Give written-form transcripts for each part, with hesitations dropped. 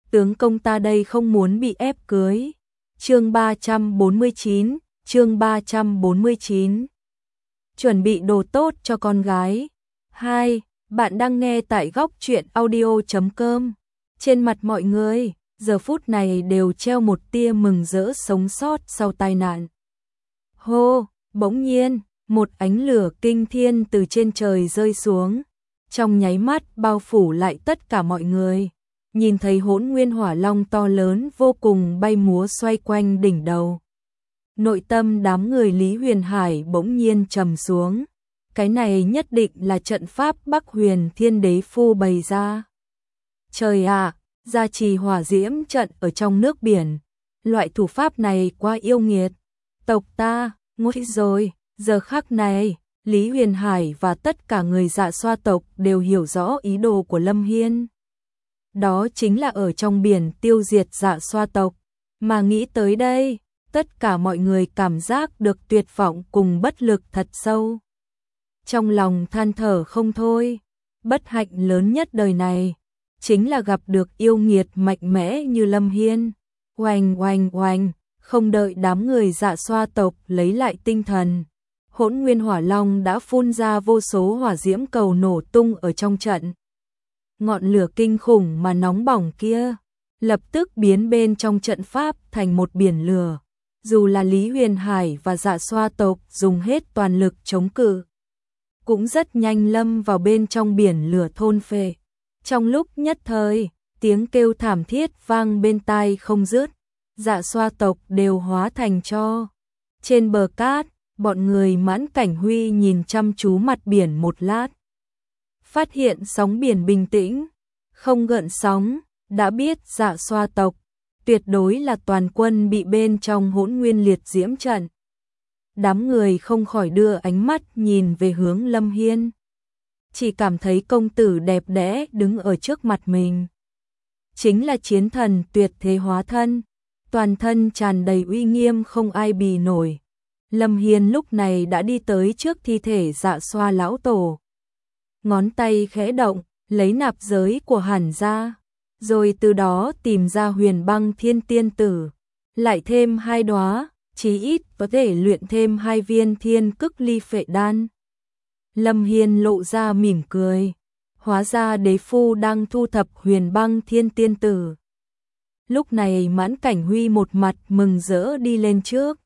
tướng công ta đây không muốn bị ép cưới. Chương 349, chương 349. Chuẩn bị đồ tốt cho con gái. 2. Bạn đang nghe tại góc truyện audio.com. Trên mặt mọi người, giờ phút này đều treo một tia mừng rỡ sống sót sau tai nạn. Hô, bỗng nhiên, một ánh lửa kinh thiên từ trên trời rơi xuống, trong nháy mắt bao phủ lại tất cả mọi người. Nhìn thấy Hỗn Nguyên Hỏa Long to lớn vô cùng bay múa xoay quanh đỉnh đầu. Nội tâm đám người Lý Huyền Hải bỗng nhiên trầm xuống. Cái này nhất định là trận pháp Bắc Huyền Thiên Đế Phu bày ra. Trời ạ, gia trì hỏa diễm trận ở trong nước biển. Loại thủ pháp này quá yêu nghiệt. Tộc ta, nguy rồi, giờ khắc này, Lý Huyền Hải và tất cả người Dạ Xoa tộc đều hiểu rõ ý đồ của Lâm Hiên. Đó chính là ở trong biển tiêu diệt Dạ Xoa tộc. Mà nghĩ tới đây, tất cả mọi người cảm giác được tuyệt vọng cùng bất lực thật sâu. Trong lòng than thở không thôi, bất hạnh lớn nhất đời này, chính là gặp được yêu nghiệt mạnh mẽ như Lâm Hiên. Oanh oanh oanh, không đợi đám người Dạ Xoa tộc lấy lại tinh thần. Hỗn Nguyên Hỏa Long đã phun ra vô số hỏa diễm cầu nổ tung ở trong trận. Ngọn lửa kinh khủng mà nóng bỏng kia, lập tức biến bên trong trận pháp thành một biển lửa. Dù là Lý Huyền Hải và Dạ Xoa tộc dùng hết toàn lực chống cự, cũng rất nhanh lâm vào bên trong biển lửa thôn phệ. Trong lúc nhất thời, tiếng kêu thảm thiết vang bên tai không dứt, Dạ Xoa tộc đều hóa thành tro. Trên bờ cát, bọn người Mãn Cảnh Huy nhìn chăm chú mặt biển một lát. Phát hiện sóng biển bình tĩnh, không gợn sóng, đã biết Dạ Xoa tộc tuyệt đối là toàn quân bị bên trong Hỗn Nguyên liệt diễm trận. Đám người không khỏi đưa ánh mắt nhìn về hướng Lâm Hiên. Chỉ cảm thấy công tử đẹp đẽ đứng ở trước mặt mình. Chính là chiến thần tuyệt thế hóa thân, toàn thân tràn đầy uy nghiêm không ai bì nổi. Lâm Hiên lúc này đã đi tới trước thi thể Dạ Xoa lão tổ. Ngón tay khẽ động, lấy nạp giới của Hàn ra, rồi từ đó tìm ra Huyền Băng Thiên Tiên Tử, lại thêm 2 đóa, chí ít có thể luyện thêm 2 viên Thiên Cức Ly Phệ Đan. Lâm Hiên lộ ra mỉm cười, hóa ra đế phu đang thu thập Huyền Băng Thiên Tiên Tử. Lúc này Mãn Cảnh Huy một mặt mừng rỡ đi lên trước.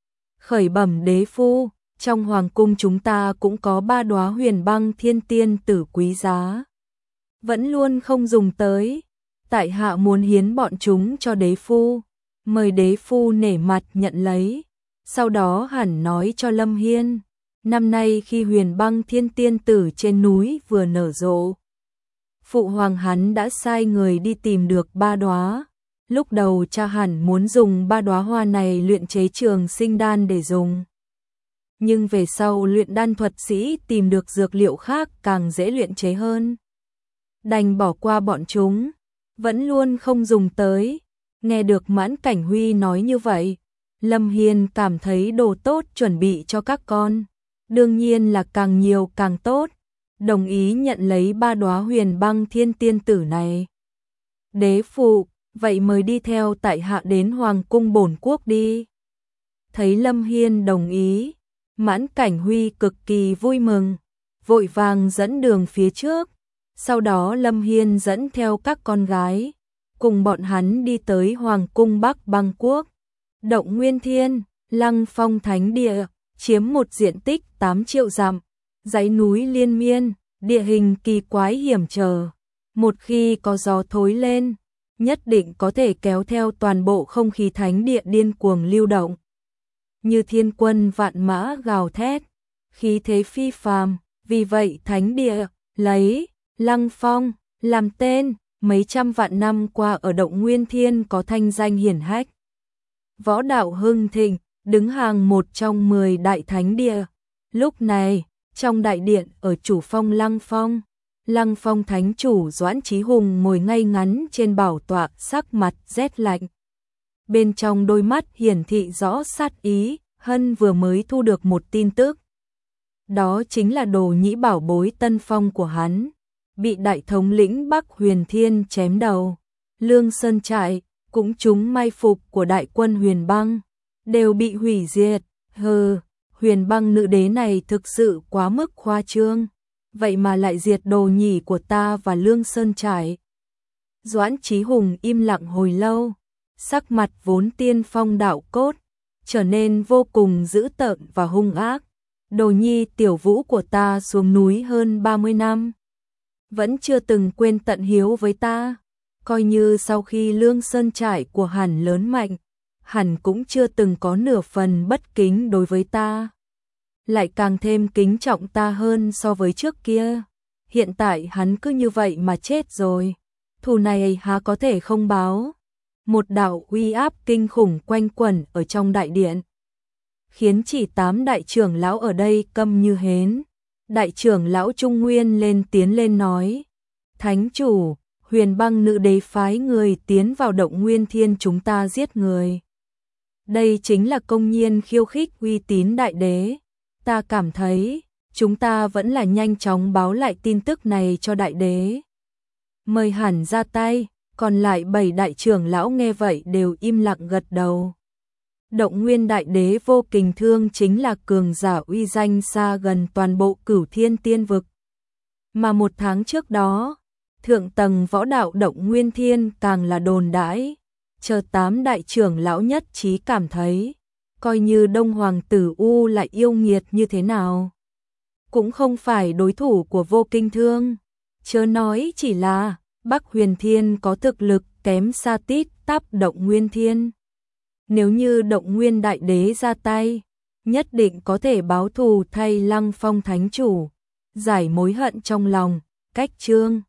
Khởi bẩm đế phu, trong hoàng cung chúng ta cũng có 3 đóa Huyền Băng Thiên Tiên Tử quý giá, vẫn luôn không dùng tới, tại hạ muốn hiến bọn chúng cho đế phu, mời đế phu nể mặt nhận lấy. Sau đó hẳn nói cho Lâm Hiên, năm nay khi Huyền Băng Thiên Tiên Tử trên núi vừa nở rộ, phụ hoàng hắn đã sai người đi tìm được 3 đóa. Lúc đầu cha hẳn muốn dùng 3 đóa hoa này luyện chế trường sinh đan để dùng, nhưng về sau luyện đan thuật sĩ tìm được dược liệu khác càng dễ luyện chế hơn, đành bỏ qua bọn chúng, vẫn luôn không dùng tới. Nghe được Mãn Cảnh Huy nói như vậy, Lâm Hiên cảm thấy đồ tốt chuẩn bị cho các con, đương nhiên là càng nhiều càng tốt, đồng ý nhận lấy 3 đóa Huyền Băng Thiên Tiên Tử này. Đế phụ, vậy mời đi theo tại hạ đến Hoàng cung bổn quốc đi. Thấy Lâm Hiên đồng ý, Mãn Cảnh Huy cực kỳ vui mừng, vội vàng dẫn đường phía trước. Sau đó Lâm Hiên dẫn theo các con gái, cùng bọn hắn đi tới Hoàng cung Bắc Băng Quốc. Động Nguyên Thiên, Lăng Phong Thánh Địa, chiếm một diện tích 8 triệu dặm, dãy núi liên miên, địa hình kỳ quái hiểm trở. Một khi có gió thối lên, nhất định có thể kéo theo toàn bộ không khí thánh địa điên cuồng lưu động. Như thiên quân vạn mã gào thét, khí thế phi phàm, vì vậy thánh địa lấy Lăng Phong làm tên, mấy trăm vạn năm qua ở Động Nguyên Thiên có thanh danh hiển hách. Võ đạo hưng thịnh, đứng hàng một trong 10 đại thánh địa. Lúc này, trong đại điện ở chủ phong Lăng Phong thánh chủ Doãn Chí Hùng ngồi ngay ngắn trên bảo tọa, sắc mặt rét lạnh. Bên trong đôi mắt hiển thị rõ sát ý, Hân vừa mới thu được một tin tức. Đó chính là đồ nhĩ bảo bối Tân Phong của hắn bị đại thống lĩnh Bắc Huyền Thiên chém đầu. Lương Sơn trại, cũng chúng mai phục của đại quân Huyền Băng, đều bị hủy diệt. Huyền Băng nữ đế này thực sự quá mức khoa trương, vậy mà lại diệt Đồ Nhĩ của ta và Lương Sơn trại. Doãn Chí Hùng im lặng hồi lâu, sắc mặt vốn tiên phong đạo cốt, trở nên vô cùng dữ tợn và hung ác. Đồ Nhi tiểu vũ của ta xuống núi hơn 30 năm, vẫn chưa từng quên tận hiếu với ta, coi như sau khi Lương Sơn trại của hẳn lớn mạnh, hẳn cũng chưa từng có nửa phần bất kính đối với ta, lại càng thêm kính trọng ta hơn so với trước kia. Hiện tại hắn cứ như vậy mà chết rồi, thù này há có thể không báo. Một đạo uy áp kinh khủng quanh quẩn ở trong đại điện, khiến chỉ 8 đại trưởng lão ở đây câm như hến. Đại trưởng lão Trung Nguyên tiến lên nói: Thánh chủ, Huyền Băng nữ đế phái người tiến vào Động Nguyên Thiên chúng ta giết người. Đây chính là công nhiên khiêu khích uy tín đại đế. Ta cảm thấy, chúng ta vẫn là nhanh chóng báo lại tin tức này cho đại đế. Mời hẳn ra tay. Còn lại 7 đại trưởng lão nghe vậy đều im lặng gật đầu. Động Nguyên đại đế Vô Kình Thương chính là cường giả uy danh xa gần toàn bộ Cửu Thiên Tiên vực. Mà một tháng trước đó, thượng tầng võ đạo Động Nguyên Thiên càng là đồn đãi, chờ 8 đại trưởng lão nhất trí cảm thấy, coi như Đông Hoàng tử U lại yêu nghiệt như thế nào, cũng không phải đối thủ của Vô Kình Thương. Chớ nói chỉ là Bắc Huyền Thiên có thực lực kém xa tít tắp Động Nguyên Thiên. Nếu như Động Nguyên đại đế ra tay, nhất định có thể báo thù thay Lăng Phong thánh chủ, giải mối hận trong lòng. Cách chương